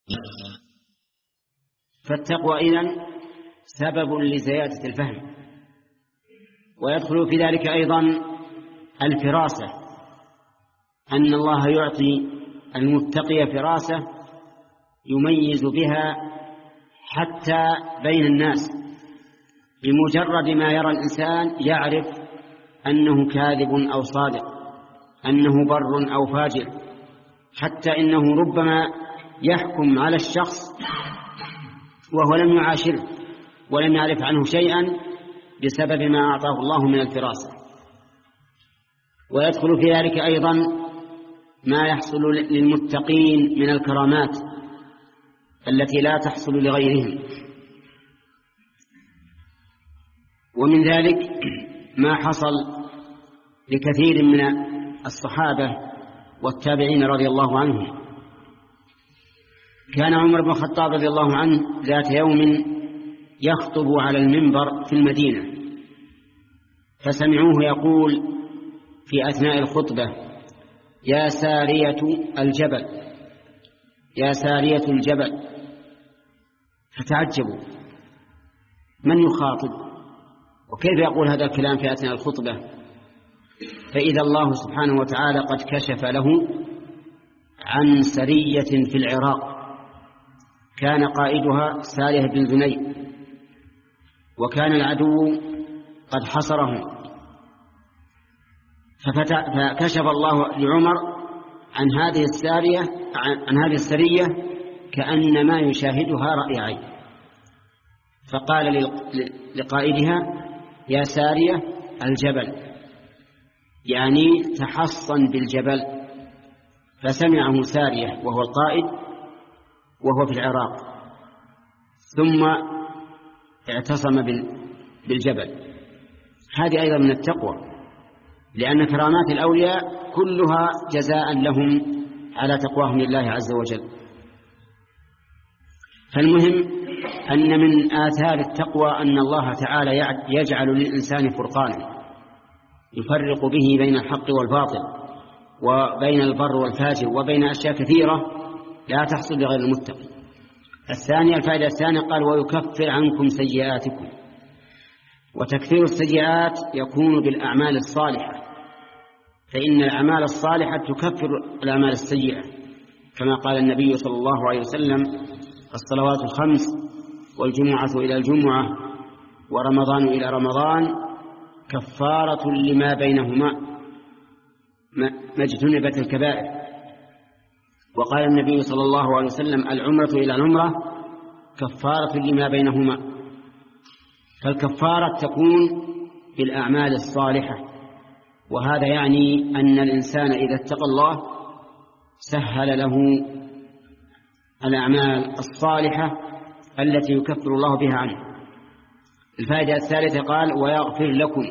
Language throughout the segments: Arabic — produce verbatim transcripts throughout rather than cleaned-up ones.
فالتقوى إذن سبب لزيادة الفهم، ويدخل في ذلك أيضا الفراسة، أن الله يعطي المتقي فراسة يميز بها حتى بين الناس، بمجرد ما يرى الإنسان يعرف أنه كاذب أو صادق، أنه بر أو فاجر، حتى إنه ربما يحكم على الشخص وهو لم يعاشره ولم يعرف عنه شيئا بسبب ما أعطاه الله من الفراسة. ويدخل في ذلك أيضا ما يحصل للمتقين من الكرامات التي لا تحصل لغيرهم، ومن ذلك ما حصل لكثير من الصحابة والتابعين رضي الله عنهم. كان عمر بن الخطاب رضي الله عنه ذات يوم يخطب على المنبر في المدينة، فسمعوه يقول في أثناء الخطبة: يا سارية الجبل، يا سارية الجبل. فتعجبوا من يخاطب وكيف يقول هذا الكلام في أثناء الخطبة؟ فإذا الله سبحانه وتعالى قد كشف له عن سرية في العراق كان قائدها سارية بن ذنيب، وكان العدو قد حصرهم، فكشف الله لعمر عن هذه السارية عن هذه السرية كأنما يشاهدها رأي عين، فقال لقائدها: يا سارية الجبل، يعني تحصن بالجبل. فسمعه سارية وهو القائد وهو في العراق، ثم اعتصم بالجبل. هذه أيضا من التقوى، لأن كرامات الأولياء كلها جزاء لهم على تقواهم لله عز وجل. فالمهم أن من آثار التقوى أن الله تعالى يجعل للإنسان فرقانا يفرق به بين الحق والباطل وبين البر والفاجر وبين أشياء كثيرة لا تحصل لغير المتقي. الثانية الفائدة الثانية قال: ويكفر عنكم سيئاتكم. وتكفير السيئات يكون بالأعمال الصالحة، فإن الأعمال الصالحة تكفر الأعمال السيئة، كما قال النبي صلى الله عليه وسلم: الصلوات الخمس والجمعة إلى الجمعة ورمضان إلى رمضان كفارة لما بينهما ما اجتنبت الكبائر. وقال النبي صلى الله عليه وسلم: العمرة إلى العمرة كفارة لما بينهما. فالكفارة تكون بالأعمال الصالحة، وهذا يعني أن الإنسان إذا اتقى الله سهل له الأعمال الصالحة التي يكفر الله بها عنه. الفائدة الثالثة قال: ويغفر لكم،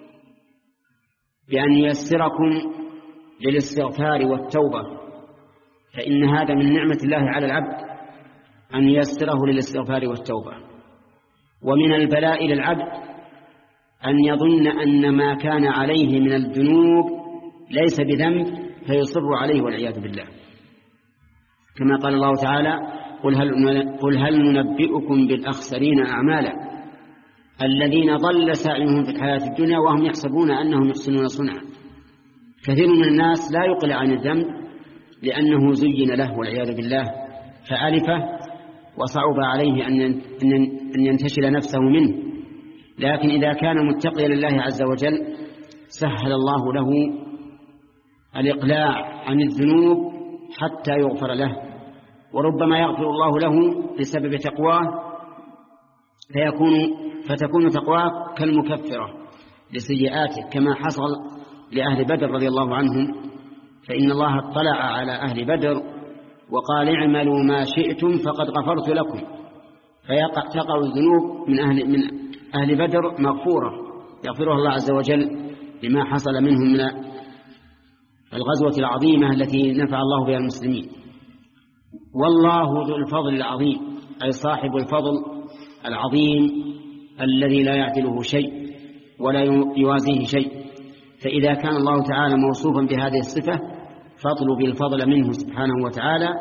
بأن ييسركم للاستغفار والتوبة، فإن هذا من نعمة الله على العبد أن ييسره للاستغفار والتوبة. ومن البلاء للعبد أن يظن أن ما كان عليه من الذنوب ليس بذنب فيصر عليه والعياذ بالله، كما قال الله تعالى: قل هل, قل هل ننبئكم بالأخسرين أعمالا الذين ضل سعيهم في الحياة الدنيا وهم يحسبون أنهم يحسنون صنعا. كثير من الناس لا يقلع عن الذنب لأنه زين له والعياذ بالله فألفه وصعب عليه أن ينتشل نفسه منه، لكن إذا كان متقيا لله عز وجل سهل الله له الإقلاع عن الذنوب حتى يغفر له، وربما يغفر الله له بسبب تقواه فيكون فتكون تقواه كالمكفرة لسيئاته، كما حصل لأهل بدر رضي الله عنهم، فإن الله اطلع على أهل بدر وقال: اعملوا ما شئتم فقد غفرت لكم، فيقع الذنوب من أهل, من أهل بدر مغفورة يغفرها الله عز وجل لما حصل منهم من الغزوة العظيمة التي نفع الله بها المسلمين. والله ذو الفضل العظيم، أي صاحب الفضل العظيم الذي لا يعدله شيء ولا يوازيه شيء. فإذا كان الله تعالى موصوفا بهذه الصفة فاطلب الفضل منه سبحانه وتعالى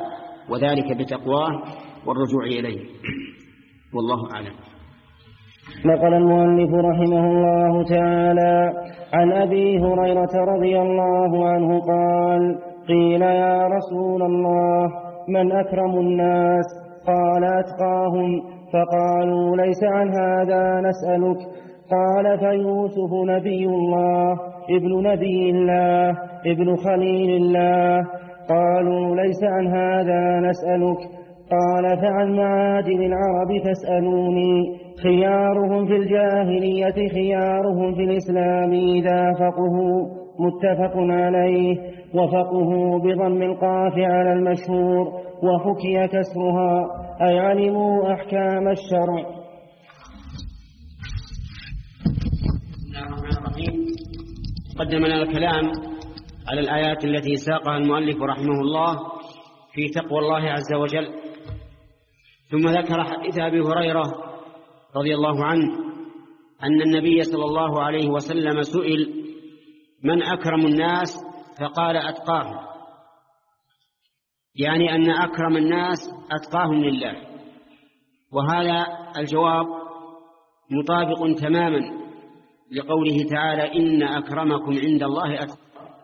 وذلك بتقواه والرجوع إليه. والله أعلم. نقل المؤلف رحمه الله تعالى عن أبي هريرة رضي الله عنه قال: قيل يا رسول الله من أكرم الناس؟ قال: أتقاهم. فقالوا: ليس عن هذا نسألك. قال: فيوسف نبي الله ابن نبي الله ابن خليل الله. قالوا: ليس عن هذا نسألك. قال: فعن معادن العرب فاسألوني. خيارهم في الجاهلية خيارهم في الإسلام إذا فقهوا. متفق عليه. وفقهوا بضم القاف على المشهور، وحكي كسرها، أي علموا أحكام الشرع. قدم لنا الكلام على الآيات التي ساقها المؤلف رحمه الله في تقوى الله عز وجل، ثم ذكر حديث أبي هريرة رضي الله عنه أن النبي صلى الله عليه وسلم سئل: من أكرم الناس؟ فقال: أتقاهم، يعني أن أكرم الناس أتقاهم لله. وهذا الجواب مطابق تماما لقوله تعالى: إن أكرمكم عند الله أتقاكم.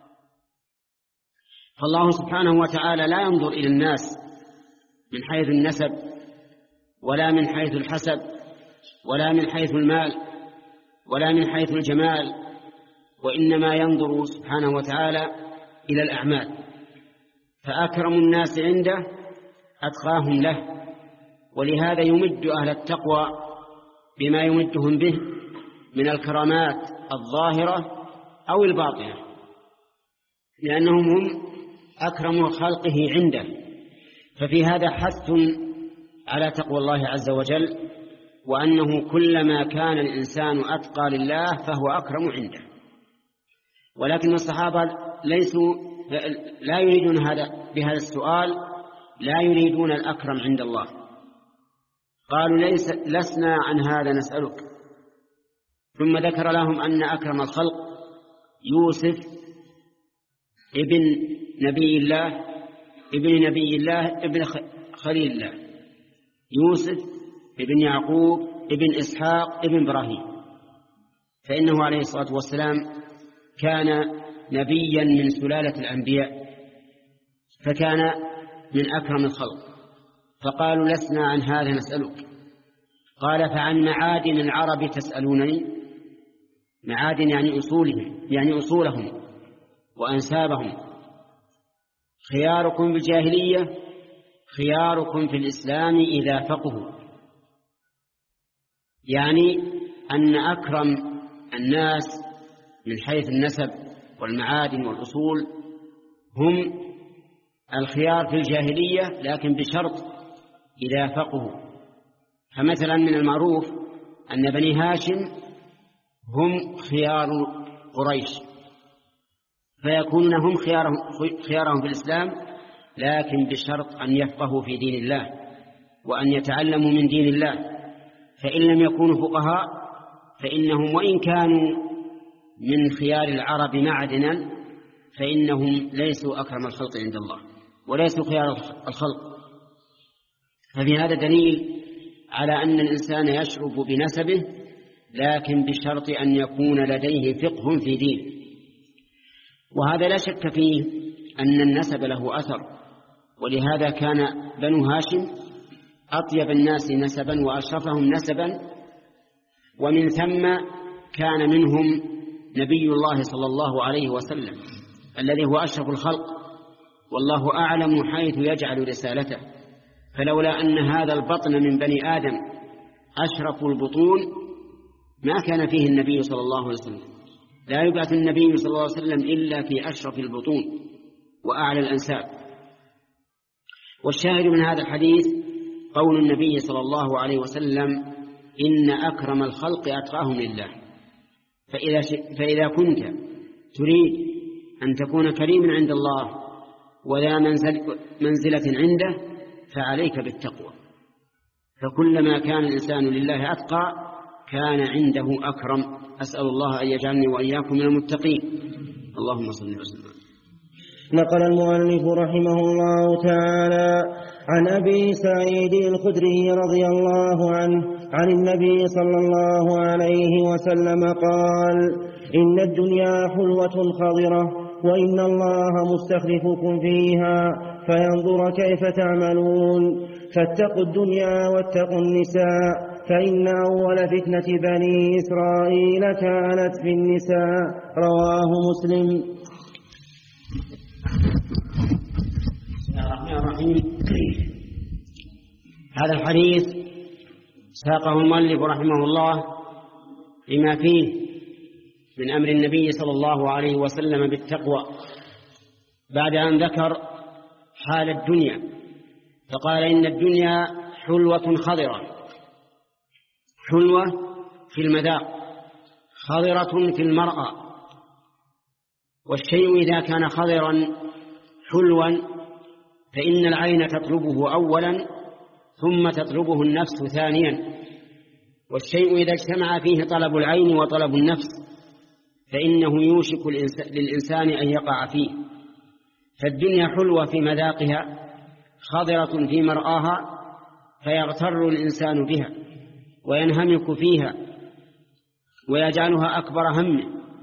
فالله سبحانه وتعالى لا ينظر إلى الناس من حيث النسب، ولا من حيث الحسب، ولا من حيث المال، ولا من حيث الجمال، وإنما ينظر سبحانه وتعالى إلى الأعمال. فأكرم الناس عنده أتقاهم له، ولهذا يمد أهل التقوى بما يمدهم به من الكرامات الظاهرة أو الباطنة، لأنهم هم أكرم خلقه عنده. ففي هذا حث على تقوى الله عز وجل، وأنه كلما كان الإنسان أتقى لله فهو أكرم عنده. ولكن الصحابة ليسوا لا يريدون هذا بهذا السؤال، لا يريدون الأكرم عند الله. قالوا: ليس لسنا عن هذا نسألك. ثم ذكر لهم أن أكرم الخلق يوسف ابن نبي الله ابن نبي الله ابن خليل الله، يوسف ابن يعقوب ابن إسحاق ابن إبراهيم، فإنه عليه الصلاة والسلام كان نبيا من سلالة الأنبياء، فكان من أكرم الخلق. فقالوا: لسنا عن هذا نسألك. قال: فعن معادن العرب تسألونني. معادن يعني أصولهم، يعني أصولهم وأنسابهم. خياركم بالجاهلية خياركم في الإسلام إذا فقهوا، يعني أن أكرم الناس من حيث النسب والمعادن والأصول هم الخيار في الجاهلية، لكن بشرط إذا فقهوا. فمثلا من المعروف أن بني هاشم هم خيار قريش، فيكونون هم خيارهم, خيارهم في الإسلام، لكن بشرط أن يفقهوا في دين الله وأن يتعلموا من دين الله. فإن لم يكونوا فقهاء فإنهم وإن كانوا من خيار العرب معدنا فإنهم ليسوا أكرم الخلق عند الله وليسوا خيار الخلق. ففي هذا دليل على أن الإنسان يشرف بنسبه، لكن بشرط أن يكون لديه فقه في دينه. وهذا لا شك فيه أن النسب له أثر، ولهذا كان بنو هاشم أطيب الناس نسبا وأشرفهم نسبا، ومن ثم كان منهم نبي الله صلى الله عليه وسلم الذي هو أشرف الخلق، والله أعلم حيث يجعل رسالته. فلولا أن هذا البطن من بني آدم أشرف البطون ما كان فيه النبي صلى الله عليه وسلم. لا يبعث النبي صلى الله عليه وسلم إلا في أشرف البطون وأعلى الأنساب. والشاهد من هذا الحديث قول النبي صلى الله عليه وسلم: إن أكرم الخلق أتقاهم لله. فإذا, فإذا كنت تريد أن تكون كريما عند الله ولا منزل منزلة عنده فعليك بالتقوى. فكلما كان الإنسان لله أتقى كان عنده أكرم. أسأل الله أن يجعلني وإياكم من المتقين. اللهم صل وسلم. نقل المؤلف رحمه الله تعالى عن أبي سعيد الخدري رضي الله عنه عن النبي صلى الله عليه وسلم قال: إن الدنيا حلوة خضرة، وإن الله مستخلفكم فيها فينظر كيف تعملون، فاتقوا الدنيا واتقوا النساء، فإن أول فتنة بني إسرائيل كانت في النساء. رواه مسلم. بسم الله الرحمن الرحيم. هذا الحديث ساقه المؤلف رحمه الله لما فيه من أمر النبي صلى الله عليه وسلم بالتقوى، بعد أن ذكر حال الدنيا فقال: إن الدنيا حلوة خضرة، حلوة في المذاق، خضرة في المرأة. والشيء إذا كان خضرا حلوا فإن العين تطلبه أولا ثم تطلبه النفس ثانيا، والشيء إذا اجتمع فيه طلب العين وطلب النفس فإنه يوشك للإنسان أن يقع فيه. فالدنيا حلوة في مذاقها، خضرة في مرآها، فيغتر الإنسان بها وينهمك فيها ويجعلها أكبر همه.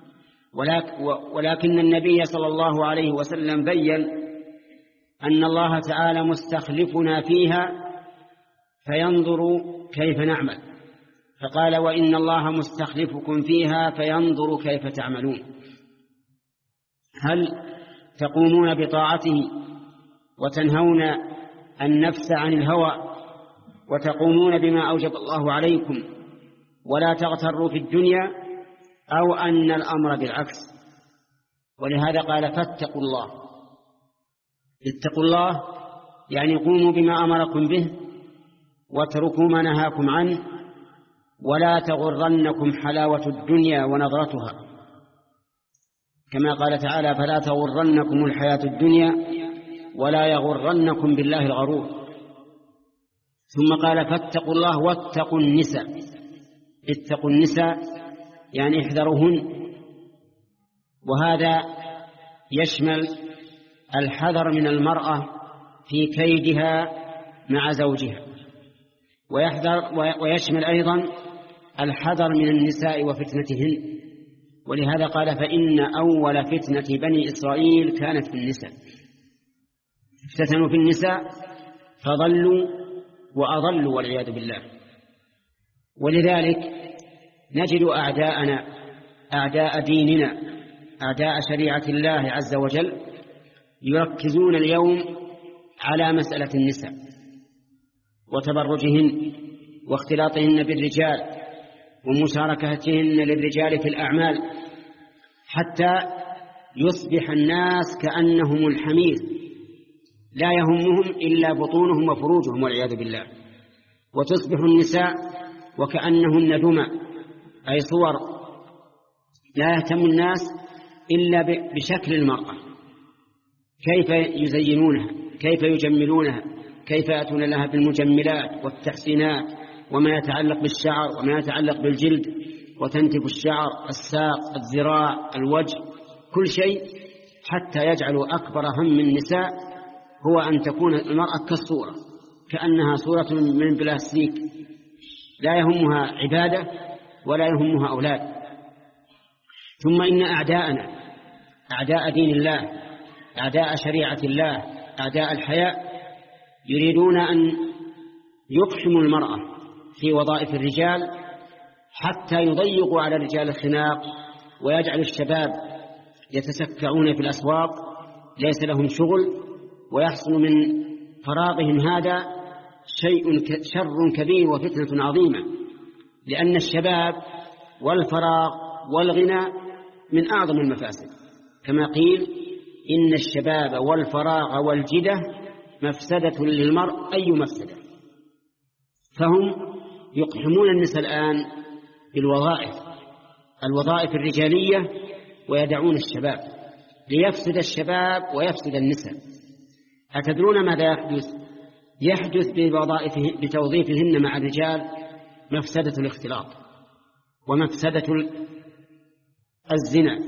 ولكن النبي صلى الله عليه وسلم بيّن أن الله تعالى مستخلفنا فيها فينظر كيف نعمل، فقال: وإن الله مستخلفكم فيها فينظر كيف تعملون. هل تقومون بطاعته وتنهون النفس عن الهوى وتقومون بما أوجب الله عليكم ولا تغتروا في الدنيا، أو أن الأمر بالعكس؟ ولهذا قال: فاتقوا الله. اتقوا الله يعني قوموا بما أمركم به واتركوا ما نهاكم عنه، ولا تغرنكم حلاوة الدنيا ونظرتها، كما قال تعالى: فلا تغرنكم الحياة الدنيا ولا يغرنكم بالله الغرور. ثم قال: فاتقوا الله واتقوا النساء. اتقوا النساء يعني احذروهن، وهذا يشمل الحذر من المرأة في كيدها مع زوجها، ويحذر ويشمل أيضا الحذر من النساء وفتنتهن. ولهذا قال: فإن أول فتنة بني إسرائيل كانت في النساء. افتتنوا في النساء فضلوا وأضلوا والعياذ بالله. ولذلك نجد أعداءنا، أعداء ديننا، أعداء شريعة الله عز وجل، يركزون اليوم على مسألة النساء وتبرجهن واختلاطهن بالرجال ومشاركتهن للرجال في الأعمال، حتى يصبح الناس كأنهم الحمير لا يهمهم إلا بطونهم وفروجهم والعياذ بالله، وتصبح النساء وكأنهن دمى، أي صور لا يهتم الناس إلا بشكل المرأة، كيف يزينونها، كيف يجملونها، كيف يأتون لها بالمجملات والتحسينات، وما يتعلق بالشعر وما يتعلق بالجلد، وتنتف الشعر، الساق، الذراع، الوجه، كل شيء، حتى يجعلوا أكبر هم النساء هو أن تكون المرأة كالصورة، كأنها صورة من بلاستيك، لا يهمها عبادة ولا يهمها أولاد. ثم إن أعداءنا، أعداء دين الله، أعداء شريعة الله، أعداء الحياء، يريدون أن يقحموا المرأة في وظائف الرجال حتى يضيقوا على الرجال الخناق، ويجعل الشباب يتسكعون في الأسواق ليس لهم شغل، ويحصل من فراغهم هذا شيء شر كبير وفتنة عظيمة، لأن الشباب والفراغ والغنى من أعظم المفاسد، كما قيل: إن الشباب والفراغ والجدة مفسدة للمرء أي مفسدة. فهم يقحمون النساء الآن بالوظائف، الوظائف الرجالية، ويدعون الشباب ليفسد الشباب ويفسد النساء. أتدرون ماذا يحدث؟ يحدث بوظائفه بتوظيفهن مع الرجال مفسدة الاختلاط، ومفسدة الزنا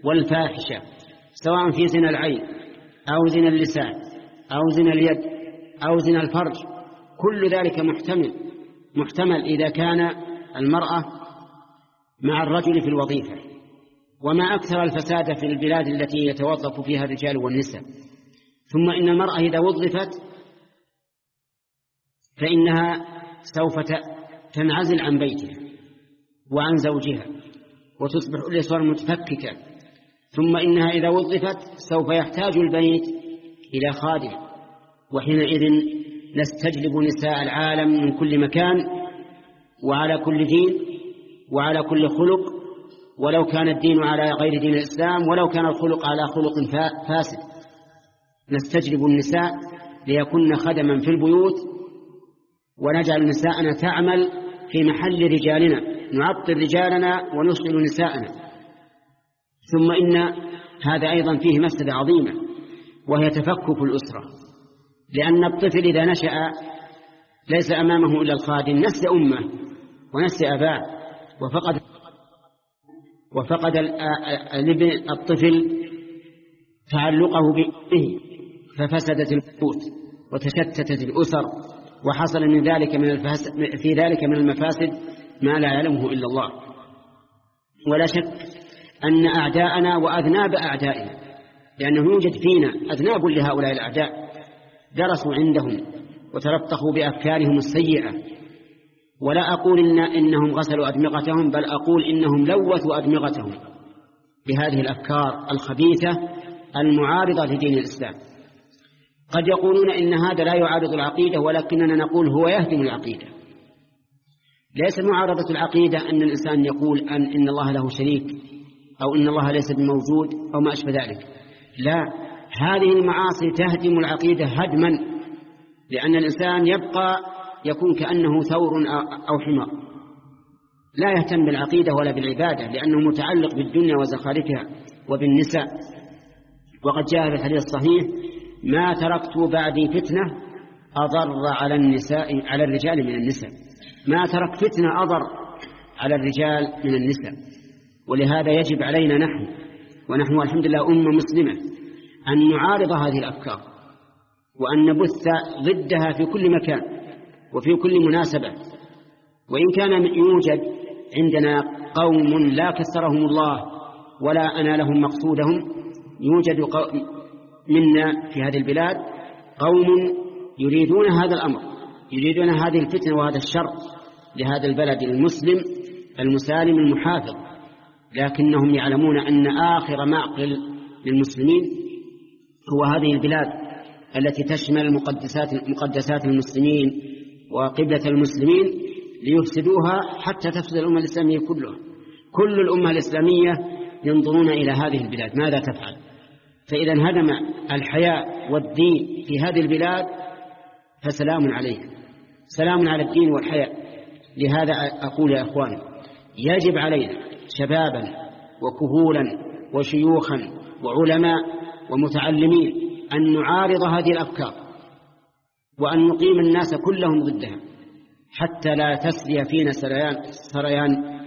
والفاحشة، سواء في زنا العين أو زنا اللسان أو زنا اليد أو زنا الفرج، كل ذلك محتمل محتمل إذا كان المرأة مع الرجل في الوظيفة. وما أكثر الفساد في البلاد التي يتوظف فيها الرجال والنساء. ثم إن المرأة إذا وظفت فإنها سوف تنعزل عن بيتها وعن زوجها وتصبح الأسرة متفككة. ثم إنها إذا وظفت سوف يحتاج البيت إلى خادم، وحينئذ نستجلب نساء العالم من كل مكان وعلى كل دين وعلى كل خلق، ولو كان الدين على غير دين الإسلام، ولو كان الخلق على خلق فاسد. نستجلب النساء ليكن خدما في البيوت، ونجعل نساءنا تعمل في محل رجالنا، نعطل رجالنا ونشغل نساءنا. ثم إن هذا أيضا فيه مفسدة عظيمة، وهي تفكك الأسرة، لأن الطفل إذا نشأ ليس أمامه إلا الخادم، نسي أمه ونسي أباه، وفقد وفقد الطفل تعلقه به، ففسدت البيوت وتشتتت الأسر، وحصل من ذلك من الفاسد في ذلك من المفاسد ما لا يعلمه إلا الله. ولا شك أن أعداءنا وأذناب أعدائنا، لأنه يوجد فينا أذناب لهؤلاء الأعداء درسوا عندهم وتلطخوا بأفكارهم السيئة. ولا أقول إن إنهم غسلوا أدمغتهم، بل أقول إنهم لوثوا أدمغتهم بهذه الأفكار الخبيثة المعارضة لدين الإسلام. قد يقولون إن هذا لا يعارض العقيدة، ولكننا نقول هو يهدم العقيدة. ليس معارضة العقيدة أن الإنسان يقول أن إن الله له شريك، أو إن الله ليس بموجود، أو ما أشبه ذلك. لا، هذه المعاصي تهدم العقيدة هدما، لأن الإنسان يبقى يكون كأنه ثور أو حمار، لا يهتم بالعقيدة ولا بالعبادة، لأنه متعلق بالدنيا وزخارفها وبالنساء. وقد جاء في الحديث الصحيح: ما تركت بعدي فتنة أضر على النساء على الرجال من النساء. ما ترك فتنة أضر على الرجال من النساء. ولهذا يجب علينا نحن ونحن الحمد لله أمة مسلمة أن نعارض هذه الأفكار، وأن نبث ضدها في كل مكان وفي كل مناسبة. وإن كان يوجد عندنا قوم لا كسرهم الله ولا أنالهم مقصودهم، يوجد منا في هذه البلاد قوم يريدون هذا الأمر، يريدون هذه الفتنة وهذا الشر لهذا البلد المسلم المسالم المحافظ، لكنهم يعلمون أن آخر معقل للمسلمين هو هذه البلاد التي تشمل مقدسات مقدسات المسلمين وقبلة المسلمين، ليفسدوها حتى تفسد الأمة الإسلامية كلها. كل الأمة الإسلامية ينظرون إلى هذه البلاد ماذا تفعل. فإذا انهدم الحياء والدين في هذه البلاد فسلام عليهم، سلام على الدين والحياء. لهذا أقول يا أخواني، يجب علينا شبابا وكهولا وشيوخا وعلماء ومتعلمين أن نعارض هذه الأفكار، وأن نقيم الناس كلهم ضدها، حتى لا تسري فينا سريان سريان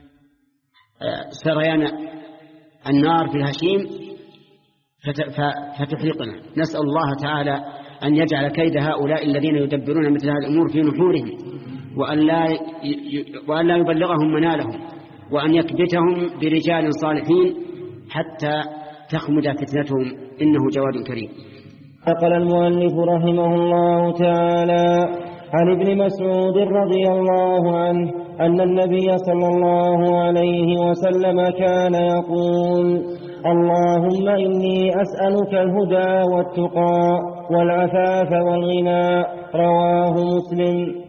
سريان النار في الهشيم فتحرقنا. نسأل الله تعالى أن يجعل كيد هؤلاء الذين يدبرون مثل هذه الأمور في نحورهم، وأن لا وأن لا يبلغهم منالهم، وأن يكبتهم برجال صالحين حتى تخمد فتنتهم، إنه جواد كريم. نقل المؤلف رحمه الله تعالى عن ابن مسعود رضي الله عنه أن النبي صلى الله عليه وسلم كان يقول: اللهم إني أسألك الهدى والتقى والعفاف والغنى. رواه مسلم.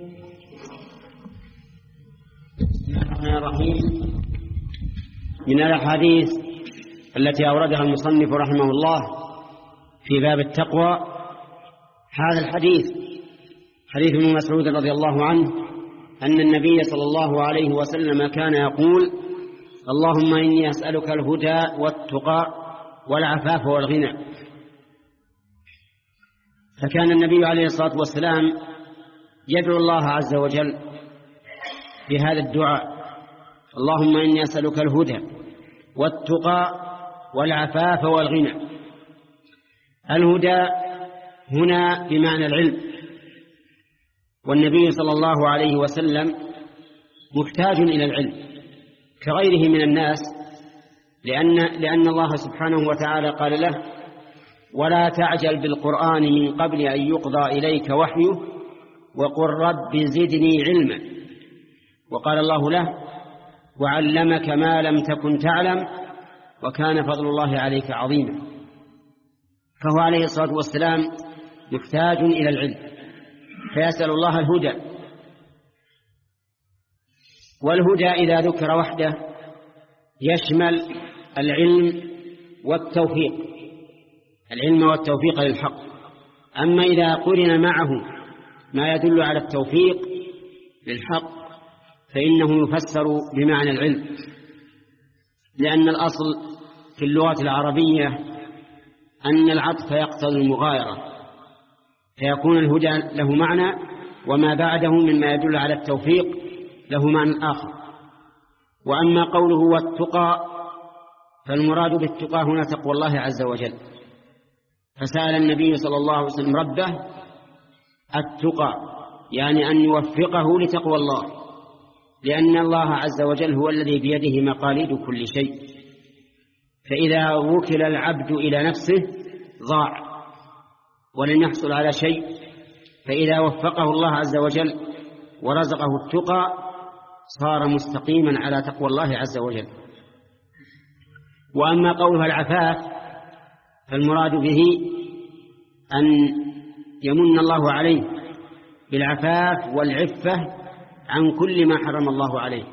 الرحمن الرحيم. من الأحاديث التي أوردها المصنف رحمه الله في باب التقوى هذا الحديث، حديث ابن مسعود رضي الله عنه أن النبي صلى الله عليه وسلم كان يقول: اللهم إني أسألك الهدى والتقى والعفاف والغنى. فكان النبي عليه الصلاة والسلام يدعو الله عز وجل بهذا الدعاء: اللهم إني أسألك الهدى والتقى والعفاف والغنى. الهدى هنا بمعنى العلم، والنبي صلى الله عليه وسلم محتاج إلى العلم كغيره من الناس، لأن, لأن الله سبحانه وتعالى قال له: ولا تعجل بالقرآن من قبل أن يقضى إليك وحيه وقل رب زدني علما. وقال الله له: وعلمك ما لم تكن تعلم وكان فضل الله عليك عظيما. فهو عليه الصلاة والسلام محتاج إلى العلم، فيسأل الله الهدى. والهدى إذا ذكر وحده يشمل العلم والتوفيق، العلم والتوفيق للحق. أما إذا قرن معه ما يدل على التوفيق للحق فإنه يفسر بمعنى العلم، لأن الأصل في اللغة العربية أن العطف يقتضي المغايرة، فيكون الهدى له معنى وما بعده مما يدل على التوفيق له معنى آخر. وأما قوله والتقى فالمراد بالتقى هنا تقوى الله عز وجل، فسأل النبي صلى الله عليه وسلم ربه التقى، يعني أن يوفقه لتقوى الله، لأن الله عز وجل هو الذي بيده مقاليد كل شيء، فإذا وكل العبد إلى نفسه ضاع ولن يحصل على شيء، فإذا وفقه الله عز وجل ورزقه التقى صار مستقيما على تقوى الله عز وجل. وأما قولها العفاف فالمراد به أن يمن الله عليه بالعفاف والعفة عن كل ما حرم الله عليه،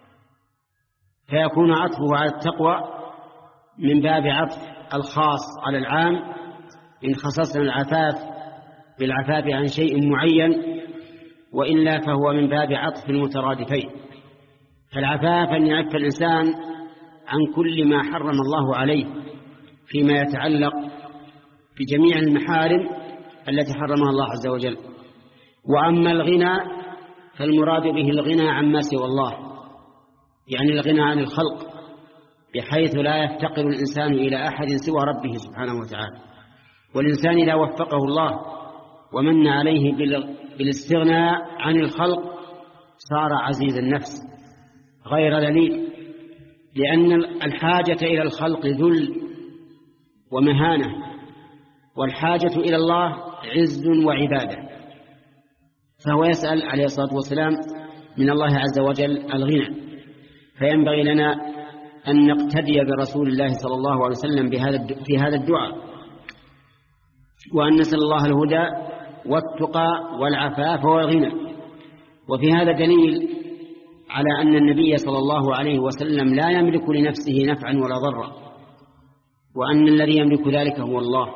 فيكون عطفه على التقوى من باب عطف الخاص على العام، إن خصصنا العفاف بالعفاف عن شيء معين، وإلا فهو من باب عطف المترادفين. فالعفاف أن يعف الإنسان عن كل ما حرم الله عليه فيما يتعلق بجميع المحارم التي حرمها الله عز وجل. وأما الغنى فالمراد به الغنى عما سوى الله، يعني الغنى عن الخلق، بحيث لا يفتقر الإنسان إلى أحد سوى ربه سبحانه وتعالى. والإنسان إذا وفقه الله ومن عليه بالاستغناء عن الخلق صار عزيز النفس غير ذليل، لأن الحاجة إلى الخلق ذل ومهانة، والحاجة إلى الله عز وعبادة. فهو يسأل عليه الصلاة والسلام من الله عز وجل الغنى، فينبغي لنا أن نقتدي برسول الله صلى الله عليه وسلم في هذا الدعاء، وأن نسأل الله الهدى والتقى والعفاف والغنى. وفي هذا دليل على أن النبي صلى الله عليه وسلم لا يملك لنفسه نفعا ولا ضرا، وأن الذي يملك ذلك هو الله.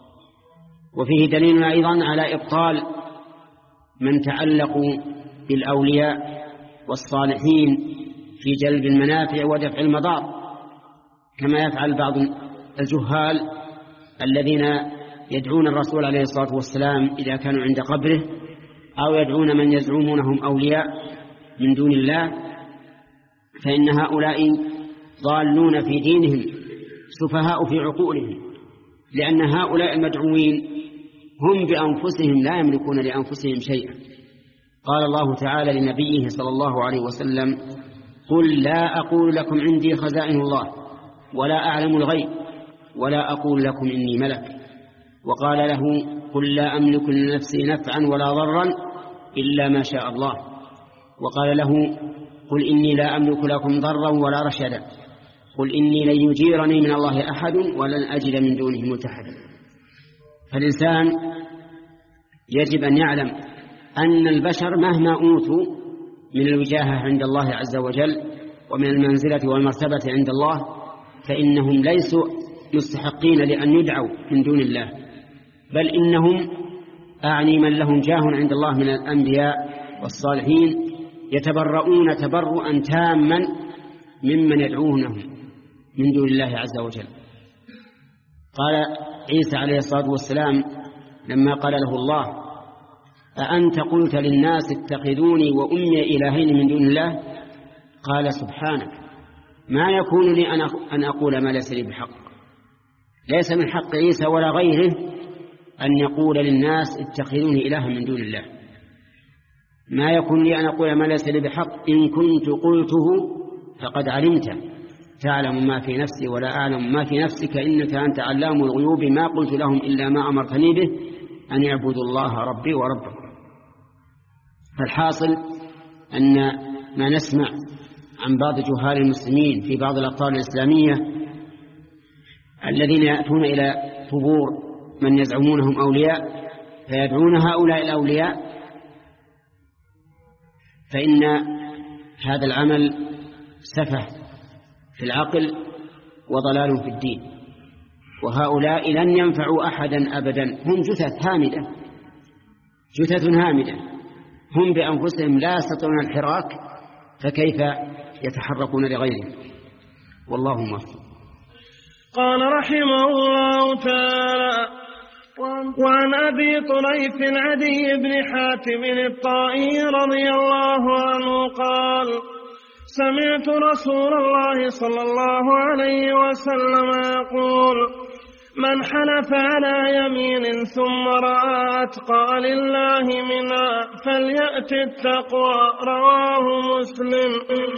وفيه دليل أيضا على إبطال من تعلقوا بالأولياء والصالحين في جلب المنافع ودفع المضار، كما يفعل بعض الجهال الذين يدعون الرسول عليه الصلاة والسلام إذا كانوا عند قبره، أو يدعون من يزعمونهم أولياء من دون الله، فإن هؤلاء ضالون في دينهم سفهاء في عقولهم، لأن هؤلاء المدعوين هم بأنفسهم لا يملكون لأنفسهم شيئا. قال الله تعالى لنبيه صلى الله عليه وسلم: قل لا أقول لكم عندي خزائن الله ولا أعلم الغيب ولا أقول لكم إني ملك. وقال له: قل لا أملك لنفسي نفعا ولا ضرا إلا ما شاء الله. وقال له: قل إني لا أملك لكم ضرا ولا رشدا. قل إني لن يجيرني من الله أحد ولن أجد من دونه ملتحدا. فالإنسان يجب أن يعلم أن البشر مهما أوتوا من الوجاهة عند الله عز وجل ومن المنزلة والمرتبة عند الله فإنهم ليسوا مستحقين لأن يدعوا من دون الله، بل إنهم أعني من لهم جاه عند الله من الأنبياء والصالحين يتبرؤون تبرؤا تاما ممن يدعونهم من دون الله عز وجل. قال عيسى عليه الصلاة والسلام لما قال له الله: أأنت قلت للناس اتخذوني وأمي إلهين من دون الله؟ قال: سبحانك، ما يكون لي أن أقول ما ليس لي بحق. ليس من حق عيسى ولا غيره أن يقول للناس اتخذوني إلها من دون الله، ما يكون لي أن أقول ما ليس لي بحق، إن كنت قلته فقد علمته، تعلم ما في نفسي ولا أعلم ما في نفسك، إنك أنت علام الغيوب، ما قلت لهم إلا ما أمرتني به أن يعبدوا الله ربي وربكم. فالحاصل أن ما نسمع عن بعض جهال المسلمين في بعض الأقطار الإسلامية الذين يأتون إلى قبور من يزعمونهم أولياء فيدعون هؤلاء الأولياء، فإن هذا العمل سفه في العقل وضلال في الدين، وهؤلاء لن ينفعوا أحدا أبدا، هم جثث هامدة جثث هامدة هم بأنفسهم لا يستطيعون الحراك، فكيف يتحركون لغيرهم؟ والله موفق. قال رحمه الله تعالى: وعن أبي طريف عدي بن حاتم الطائي رضي الله عنه قال: سمعت رسول الله صلى الله عليه وسلم يقول: من حلف على يمين ثم رأى أتقى لله منها فليأت التقوى. رواه مسلم.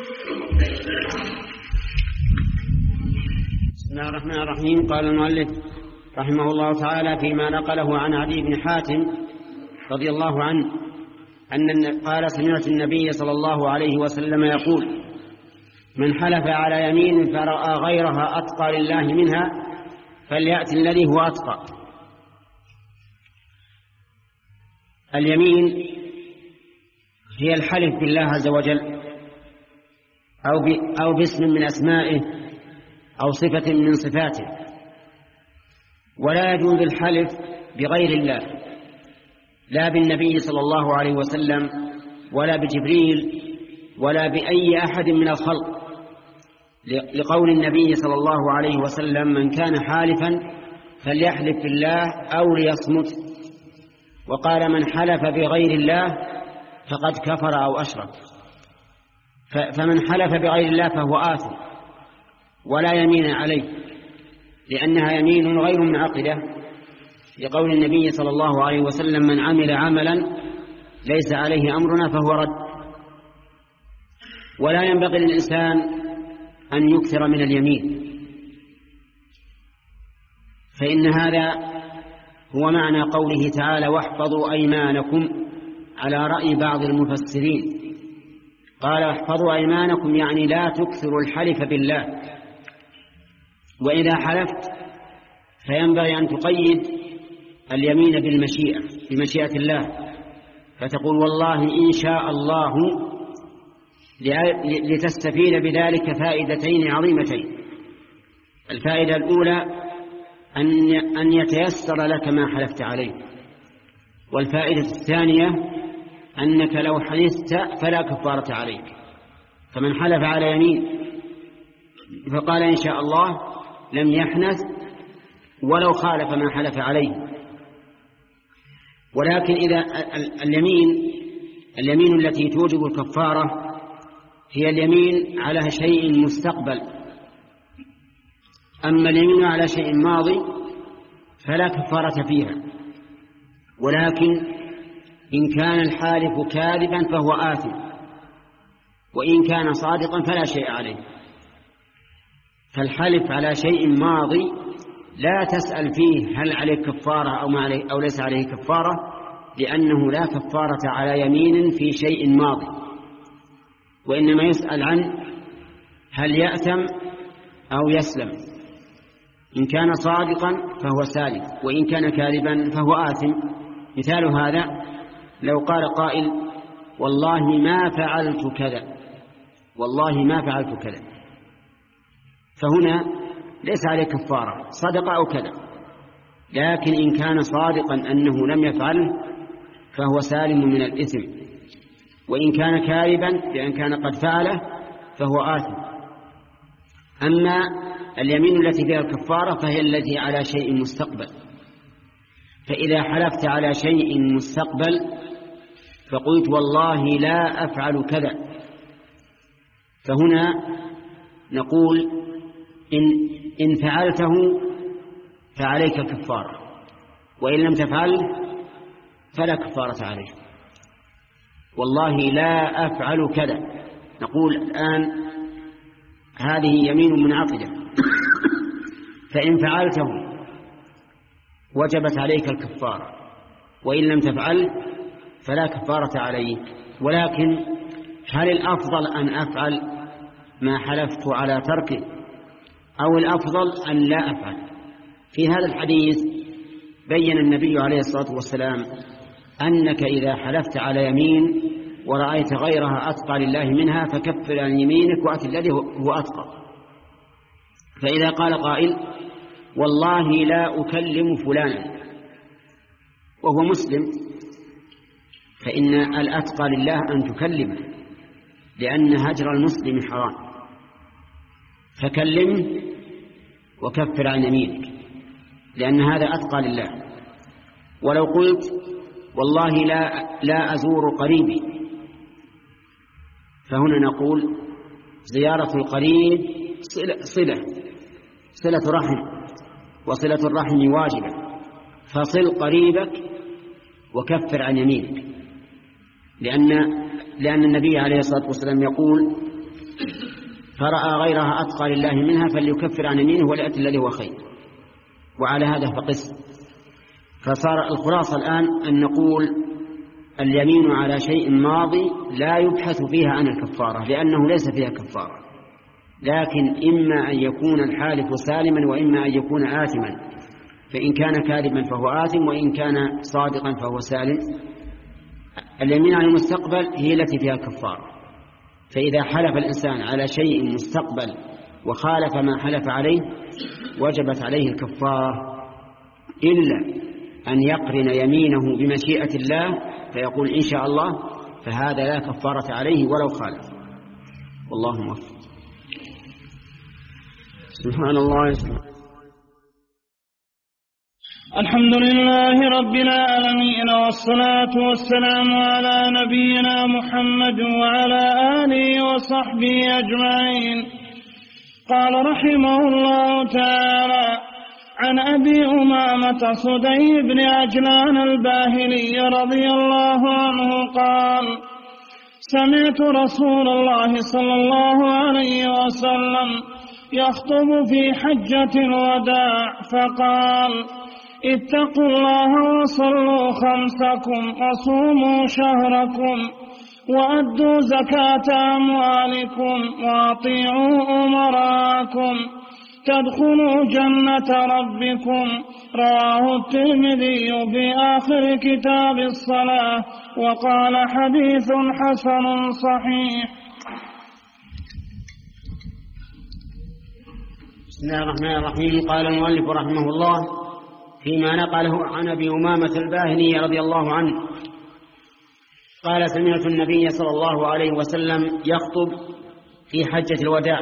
بسم الله الرحمن الرحيم. قال المؤلف رحمه الله تعالى فيما نقله عن عدي بن حاتم رضي الله عنه أن قال: سمعت النبي صلى الله عليه وسلم يقول: من حلف على يمين فرأى غيرها أتقى لله منها فليأتي الذي هو أتقى. اليمين هي الحلف بالله عز وجل أو, أو باسم من أسمائه أو صفة من صفاته، ولا يجوز الحلف بغير الله، لا بالنبي صلى الله عليه وسلم ولا بجبريل ولا بأي أحد من الخلق، لقول النبي صلى الله عليه وسلم: من كان حالفا فليحلف بالله أو ليصمت. وقال: من حلف بغير الله فقد كفر أو أشرك. فمن حلف بغير الله فهو آثم ولا يمين عليه، لأنها يمين غير منعقدة، لقول النبي صلى الله عليه وسلم: من عمل عملا ليس عليه أمرنا فهو رد. ولا ينبغي للإنسان أن يكثر من اليمين، فإن هذا هو معنى قوله تعالى: واحفظوا أيمانكم، على رأي بعض المفسرين قال: واحفظوا أيمانكم يعني لا تكثروا الحلف بالله. وإذا حلفت فينبغي أن تقيد اليمين بالمشيئة بمشيئة الله، فتقول: والله إن شاء الله، لتستفيد بذلك فائدتين عظيمتين. الفائدة الأولى أن يتيسر لك ما حلفت عليه، والفائدة الثانية أنك لو حلفت فلا كفارة عليك. فمن حلف على يمين فقال إن شاء الله لم يحنث ولو خالف ما حلف عليه. ولكن إذا اليمين اليمين التي توجب الكفارة هي اليمين على شيء مستقبل، أما اليمين على شيء ماضي فلا كفارة فيها. ولكن إن كان الحالف كاذبا فهو آثم، وإن كان صادقا فلا شيء عليه. فالحلف على شيء ماضي لا تسأل فيه هل عليه كفارة أو, ما عليه أو ليس عليه كفارة، لأنه لا كفارة على يمين في شيء ماضي، وإنما يسأل عن هل يأثم أو يسلم. إن كان صادقا فهو سالم، وإن كان كاذبا فهو آثم. مثال هذا لو قال قائل: والله ما فعلت كذا، والله ما فعلت كذا، فهنا ليس عليه كفارة، صدق أو كذا. لكن إن كان صادقا أنه لم يفعله فهو سالم من الإثم، وإن كان كاذبا بأن كان قد فعله فهو آثم. أما اليمين التي فيها الكفارة فهي التي على شيء مستقبل. فإذا حلفت على شيء مستقبل فقلت والله لا أفعل كذا، فهنا نقول إن, إن فعلته فعليك كفارة، وإن لم تفعل فلا كفارة عليه. والله لا أفعل كذا، نقول الآن هذه يمين منعقدة، فإن فعلته وجبت عليك الكفارة، وإن لم تفعل فلا كفارة عليك. ولكن هل الأفضل أن أفعل ما حلفت على تركه أو الأفضل أن لا أفعل؟ في هذا الحديث بين النبي عليه الصلاة والسلام أنك إذا حلفت على يمين ورأيت غيرها أتقى لله منها فكفر عن يمينك وأت الذي هو أتقى. فإذا قال قائل والله لا أكلم فلانا وهو مسلم، فإن الأتقى لله أن تكلمه، لأن هجر المسلم حرام، فكلمه وكفر عن يمينك، لأن هذا أتقى لله. ولو قلت والله لا, لا أزور قريبي، فهنا نقول زيارة القريب صلة, صلة, صلة رحم، وصلة الرحم واجبة، فصل قريبك وكفر عن يمينك، لأن, لأن النبي عليه الصلاة والسلام يقول فرأى غيرها أتقى لله منها فليكفر عن يمينه وليأتي الذي هو خير. وعلى هذا فقس. فصار الخلاصة الآن أن نقول اليمين على شيء ماضي لا يبحث فيها عن الكفارة، لأنه ليس فيها كفارة، لكن إما أن يكون الحالف سالما وإما أن يكون آثما، فإن كان كاذبا فهو آثم، وإن كان صادقا فهو سالم. اليمين على المستقبل هي التي فيها كفارة، فإذا حلف الإنسان على شيء مستقبل وخالف ما حلف عليه وجبت عليه الكفارة، إلا أن يقرن يمينه بمشيئة الله فيقول إن شاء الله، فهذا لا كفارة عليه ولو خالف. والله موفق. سبحان الله. الحمد لله رب العالمين، والصلاة والسلام على نبينا محمد وعلى آله وصحبه أجمعين. قال رحمه الله تعالى: عن أبي أمامة صدي بن عجلان الباهلي رضي الله عنه قال: سمعت رسول الله صلى الله عليه وسلم يخطب في حجة الوداع فقال: اتقوا الله وصلوا خمسكم وصوموا شهركم وأدوا زكاة أموالكم وأطيعوا أمراءكم تدخلوا جنة ربكم. رواه الترمذي في آخر كتاب الصلاة وقال حديث حسن صحيح. بسم الله الرحمن الرحيم. قال المؤلف رحمه الله فيما نقله عن أبي أمامة الباهلي رضي الله عنه قال: سمعت النبي صلى الله عليه وسلم يخطب في حجة الوداع.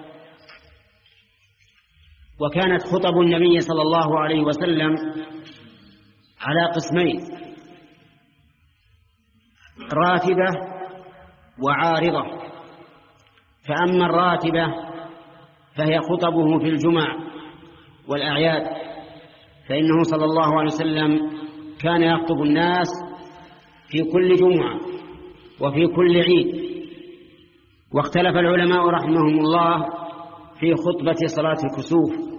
وكانت خطب النبي صلى الله عليه وسلم على قسمين: راتبة وعارضة. فأما الراتبة فهي خطبه في الجمع والأعياد، فإنه صلى الله عليه وسلم كان يخطب الناس في كل جمعة وفي كل عيد. واختلف العلماء رحمهم الله في خطبة صلاة الكسوف،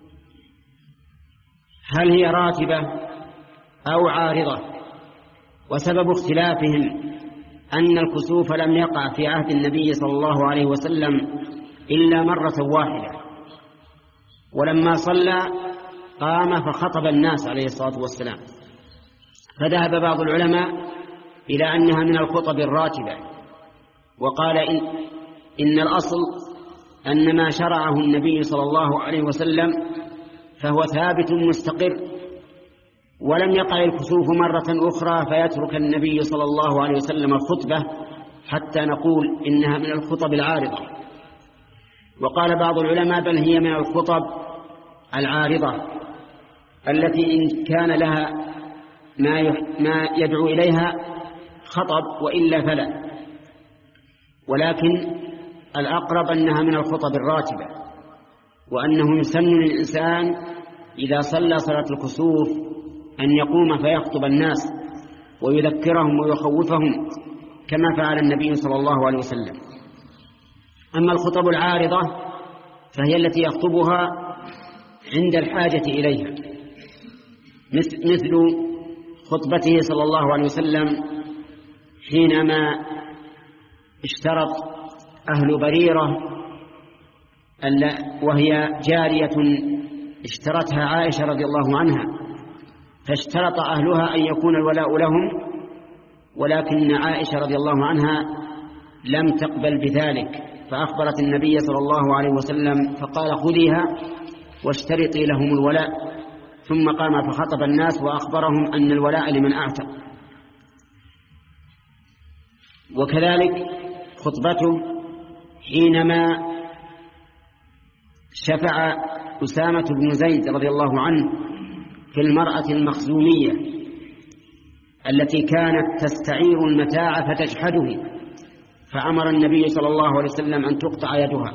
هل هي راتبة أو عارضة؟ وسبب اختلافهم أن الكسوف لم يقع في عهد النبي صلى الله عليه وسلم إلا مرة واحدة، ولما صلى قام فخطب الناس عليه الصلاة والسلام. فذهب بعض العلماء إلى أنها من الخطب الراتبة، وقال إن, إن الأصل أن ما شرعه النبي صلى الله عليه وسلم فهو ثابت مستقر، ولم يقع الكسوف مرة أخرى فيترك النبي صلى الله عليه وسلم الخطبة حتى نقول إنها من الخطب العارضة. وقال بعض العلماء بل هي من الخطب العارضة التي إن كان لها ما, ما يدعو إليها خطب وإلا فلا، ولكن الأقرب أنها من الخطب الراتبة، وأنه يسن للإنسان إذا صلى صلاة الكسوف أن يقوم فيخطب الناس ويذكرهم ويخوفهم، كما فعل النبي صلى الله عليه وسلم. أما الخطب العارضة فهي التي يخطبها عند الحاجة إليها، مثل خطبته صلى الله عليه وسلم حينما اشترط أهل بريرة وهي جارية اشترتها عائشة رضي الله عنها، فاشترط أهلها أن يكون الولاء لهم، ولكن عائشة رضي الله عنها لم تقبل بذلك، فأخبرت النبي صلى الله عليه وسلم فقال خذيها واشترطي لهم الولاء، ثم قام فخطب الناس وأخبرهم أن الولاء لمن أعتق. وكذلك خطبته حينما شفع أسامة بن زيد رضي الله عنه في المرأة المخزومية التي كانت تستعير المتاع فتجحده، فأمر النبي صلى الله عليه وسلم أن تقطع يدها،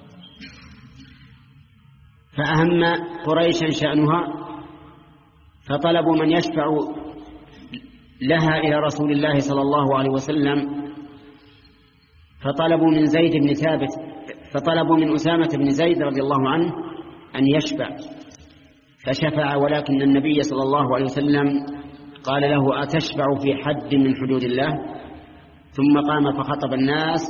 فأهم قريشا شأنها فطلبوا من يشفع لها إلى رسول الله صلى الله عليه وسلم، فطلبوا من زيد بن ثابت فطلبوا من أسامة بن زيد رضي الله عنه أن يشفع، فشفع، ولكن النبي صلى الله عليه وسلم قال له أتشفع في حد من حدود الله؟ ثم قام فخطب الناس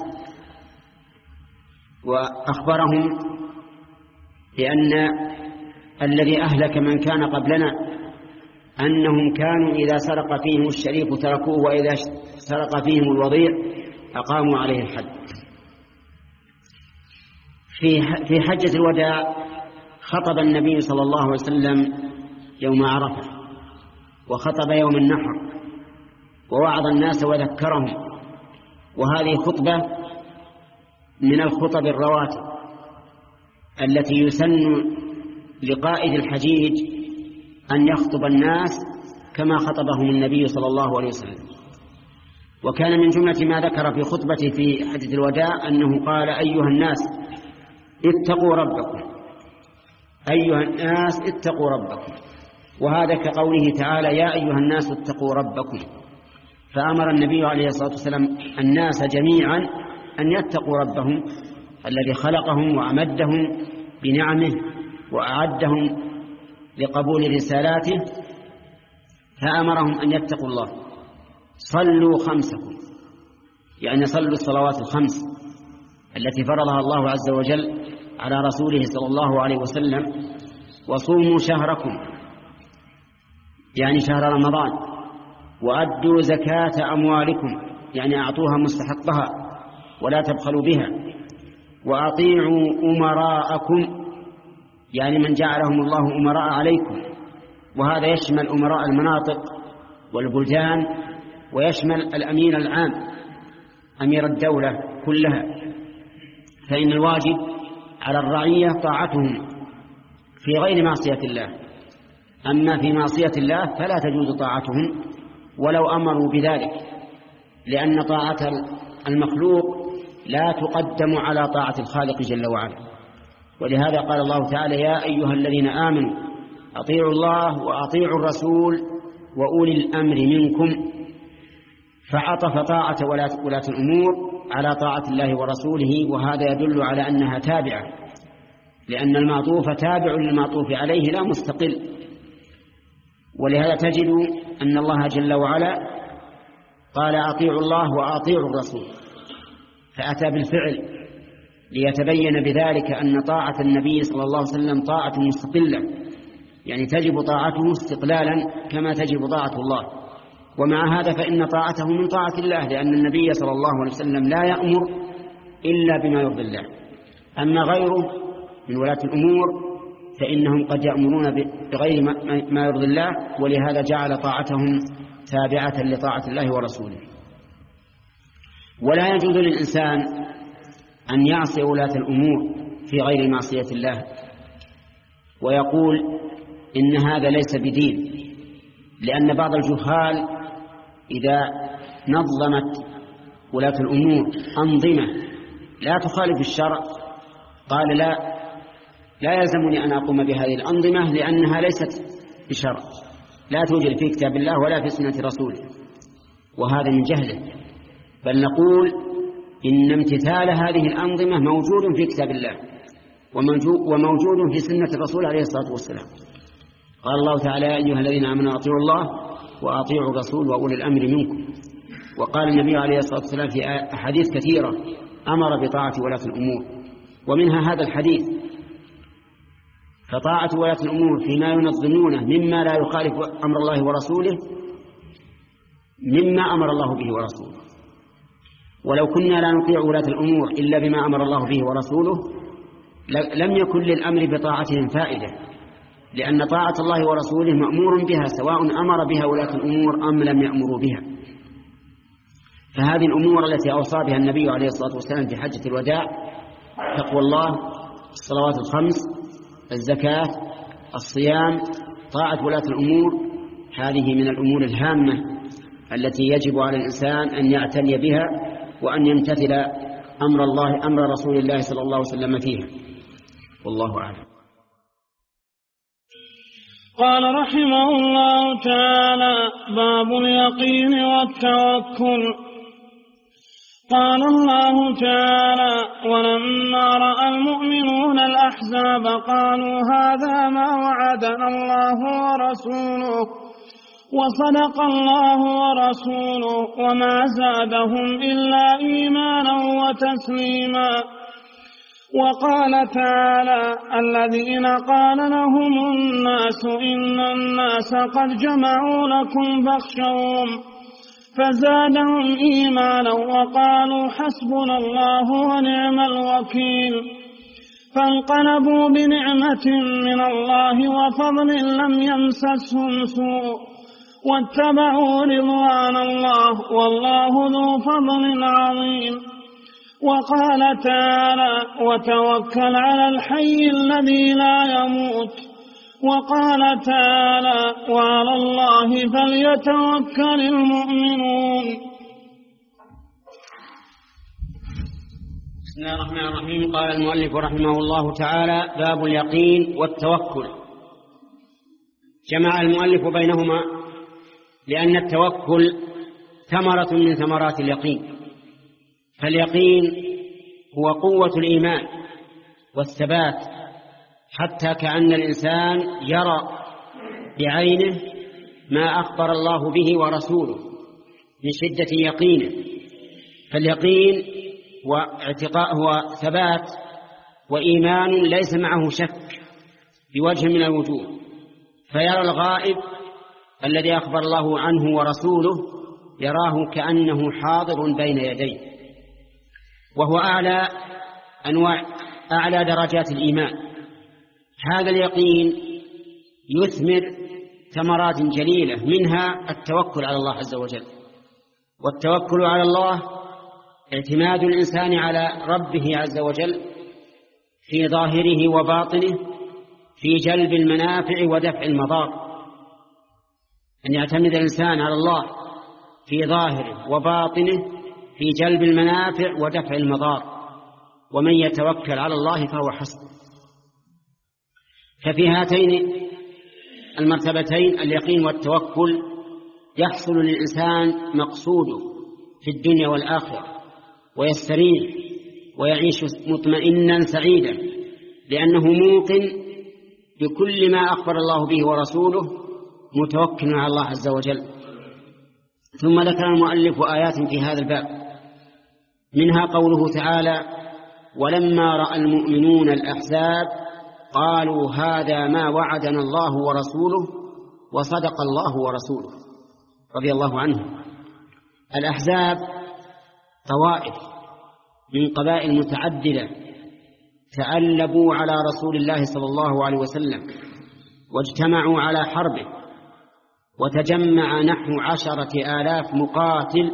وأخبرهم بأن الذي أهلك من كان قبلنا أنهم كانوا إذا سرق فيهم الشريف تركوه، وإذا سرق فيهم الوضيع أقاموا عليه الحد. في حجة الوداع خطب النبي صلى الله عليه وسلم يوم عرفة، وخطب يوم النحر، ووعظ الناس وذكرهم، وهذه خطبة من الخطب الرواتب التي يسن لقائد الحجيج أن يخطب الناس كما خطبهم النبي صلى الله عليه وسلم. وكان من جملة ما ذكر في خطبته في حجة الوداع أنه قال أيها الناس اتقوا ربكم، أيها الناس اتقوا ربكم، وهذا كقوله تعالى يا أيها الناس اتقوا ربكم، فأمر النبي عليه الصلاة والسلام الناس جميعا أن يتقوا ربهم الذي خلقهم وأمدهم بنعمه وأعدهم لقبول رسالاته، فأمرهم أن يتقوا الله. صلوا خمسكم، يعني صلوا الصلوات الخمس التي فرضها الله عز وجل على رسوله صلى الله عليه وسلم، وصوموا شهركم، يعني شهر رمضان، وأدوا زكاة أموالكم، يعني أعطوها مستحقها ولا تبخلوا بها، وأطيعوا أمراءكم، يعني من جعلهم الله أمراء عليكم، وهذا يشمل أمراء المناطق والبلدان، ويشمل الأمير العام أمير الدولة كلها، فإن الواجب على الرعية طاعتهم في غير معصية الله، أما في معصية الله فلا تجوز طاعتهم ولو أمروا بذلك، لأن طاعة المخلوق لا تقدم على طاعة الخالق جل وعلا. ولهذا قال الله تعالى يا أيها الذين آمنوا أطيعوا الله وأطيعوا الرسول وأولي الأمر منكم، فعطف طاعة ولاة الأمور على طاعة الله ورسوله، وهذا يدل على أنها تابعة، لأن المعطوف تابع للمعطوف عليه لا مستقل. ولهذا تجد أن الله جل وعلا قال أطيعوا الله وأطيعوا الرسول، فأتى بالفعل ليتبين بذلك أن طاعة النبي صلى الله عليه وسلم طاعة مستقلة، يعني تجب طاعته استقلالا كما تجب طاعة الله. ومع هذا فإن طاعته من طاعة الله، لأن النبي صلى الله عليه وسلم لا يأمر إلا بما يرضي الله. أما غيره من ولاة الأمور فإنهم قد يأمرون بغير ما يرضي الله، ولهذا جعل طاعتهم تابعة لطاعة الله ورسوله. ولا يجوز للإنسان أن يعصي ولاة الأمور في غير معصية الله ويقول إن هذا ليس بدين، لأن بعض الجهال إذا نظمت ولاة الأمور أنظمة لا تخالف الشرع قال لا لا يلزمني أن أقوم بهذه الأنظمة لأنها ليست بشرع، لا توجد في كتاب الله ولا في سنة رسوله، وهذا من جهله، بل نقول إن امتثال هذه الأنظمة موجود في كتاب الله وموجود في سنة الرسول عليه الصلاة والسلام. قال الله تعالى: يا أيها الذين آمنوا أطيعوا الله وأطيعوا الرسول وأولي الأمر منكم. وقال النبي عليه الصلاة والسلام في أحاديث كثيرة أمر بطاعة ولاة الأمور، ومنها هذا الحديث: فطاعة ولاة الأمور فيما ينظمونه مما لا يخالف أمر الله ورسوله مما أمر الله به ورسوله. ولو كنا لا نطيع ولاة الأمور إلا بما أمر الله به ورسوله لم يكن للأمر بطاعتهم فائدة، لأن طاعة الله ورسوله مأمور بها سواء أمر بها ولاة الأمور أم لم يأمروا بها. فهذه الأمور التي أوصى بها النبي عليه الصلاة والسلام في حجة الوداع: تقوى الله، الصلوات الخمس، الزكاة، الصيام، طاعة ولاة الأمور، هذه من الأمور الهامة التي يجب على الإنسان أن يعتني بها وأن يمتثل أمر الله أمر رسول الله صلى الله عليه وسلم فيها. والله أعلم. قال رحمه الله تعالى: باب اليقين والتوكل. قال الله تعالى: ولما رأى المؤمنون الأحزاب قالوا هذا ما وعدنا الله ورسوله وصدق الله ورسوله وما زادهم إلا إيمانا وتسليما. وقال تعالى: الذين قال لهم الناس إن الناس قد جمعوا لكم فاخشوهم فزادهم إيمانا وقالوا حسبنا الله ونعم الوكيل. فانقلبوا بنعمة من الله وفضل لم يمسسهم سوء واتبعوا رضوان الله والله ذو فضل عظيم. وقال تعالى: وتوكل على الحي الذي لا يموت. وقال تعالى: وعلى الله فليتوكل المؤمنون. بسم الله الرحمن الرحيم. قال المؤلف رحمه الله تعالى: باب اليقين والتوكل. جمع المؤلف بينهما لأن التوكل ثمرة من ثمرات اليقين. فاليقين هو قوة الإيمان والثبات، حتى كأن الإنسان يرى بعينه ما أخبر الله به ورسوله من شدة يقينه. فاليقين واعتقاء هو ثبات وإيمان ليس معه شك بوجه من الوجوه، فيرى الغائب الذي أخبر الله عنه ورسوله يراه كأنه حاضر بين يديه، وهو أعلى أنواع أعلى درجات الإيمان. هذا اليقين يثمر ثمرات جليلة، منها التوكل على الله عز وجل. والتوكل على الله اعتماد الإنسان على ربه عز وجل في ظاهره وباطنه في جلب المنافع ودفع المضار. أن يعتمد الإنسان على الله في ظاهره وباطنه في جلب المنافع ودفع المضار، ومن يتوكل على الله فهو حسبه. ففي هاتين المرتبتين اليقين والتوكل يحصل للإنسان مقصوده في الدنيا والآخرة، ويستريح ويعيش مطمئنا سعيدا، لأنه موقن بكل ما أخبر الله به ورسوله، متوكل على الله عز وجل. ثم ذكر المؤلف آيات في هذا الباب، منها قوله تعالى: ولما رأى المؤمنون الأحزاب قالوا هذا ما وعدنا الله ورسوله وصدق الله ورسوله رضي الله عنه. الأحزاب طوائف من قبائل متعددة تألبوا على رسول الله صلى الله عليه وسلم واجتمعوا على حربه، وتجمع نحو عشرة آلاف مقاتل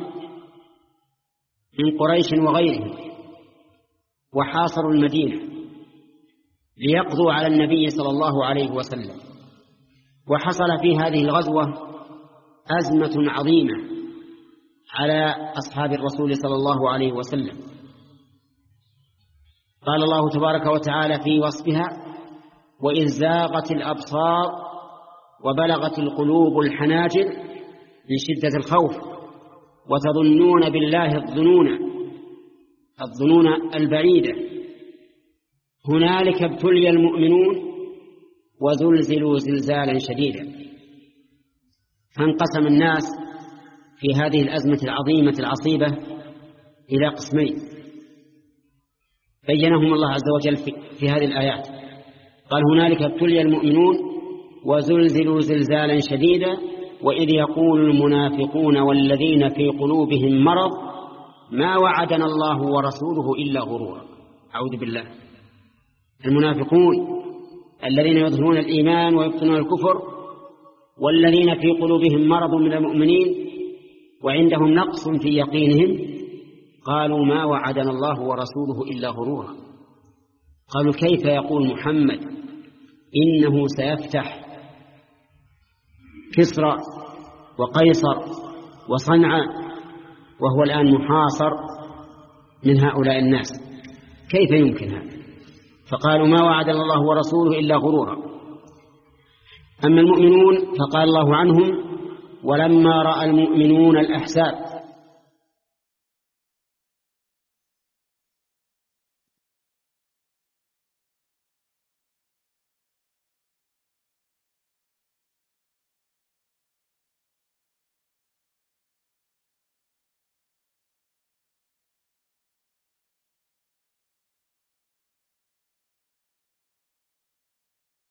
من قريش وغيرهم، وحاصروا المدينة ليقضوا على النبي صلى الله عليه وسلم. وحصل في هذه الغزوة أزمة عظيمة على أصحاب الرسول صلى الله عليه وسلم. قال الله تبارك وتعالى في وصفها: وإذ زاغت الأبصار وبلغت القلوب الحناجر من شدة الخوف وتظنون بالله الظنون الظنون البعيدة. هنالك ابتلي المؤمنون وزلزلوا زلزالا شديدا. فانقسم الناس في هذه الأزمة العظيمة العصيبة إلى قسمين بينهم الله عز وجل في هذه الآيات. قال هنالك ابتلي المؤمنون وزلزلوا زلزالا شديدا وإذ يقول المنافقون والذين في قلوبهم مرض ما وعدنا الله ورسوله إلا غرورا. أعوذ بالله. المنافقون الذين يظهرون الإيمان ويبطنون الكفر، والذين في قلوبهم مرض من المؤمنين وعندهم نقص في يقينهم، قالوا ما وعدنا الله ورسوله إلا غرورا. قالوا كيف يقول محمد إنه سيفتح كسرى وقيصر وصنعاء وهو الآن محاصر من هؤلاء الناس، كيف يمكن هذا؟ فقالوا ما وعدنا الله ورسوله إلا غرورا. أما المؤمنون فقال الله عنهم ولما رأى المؤمنون الأحزاب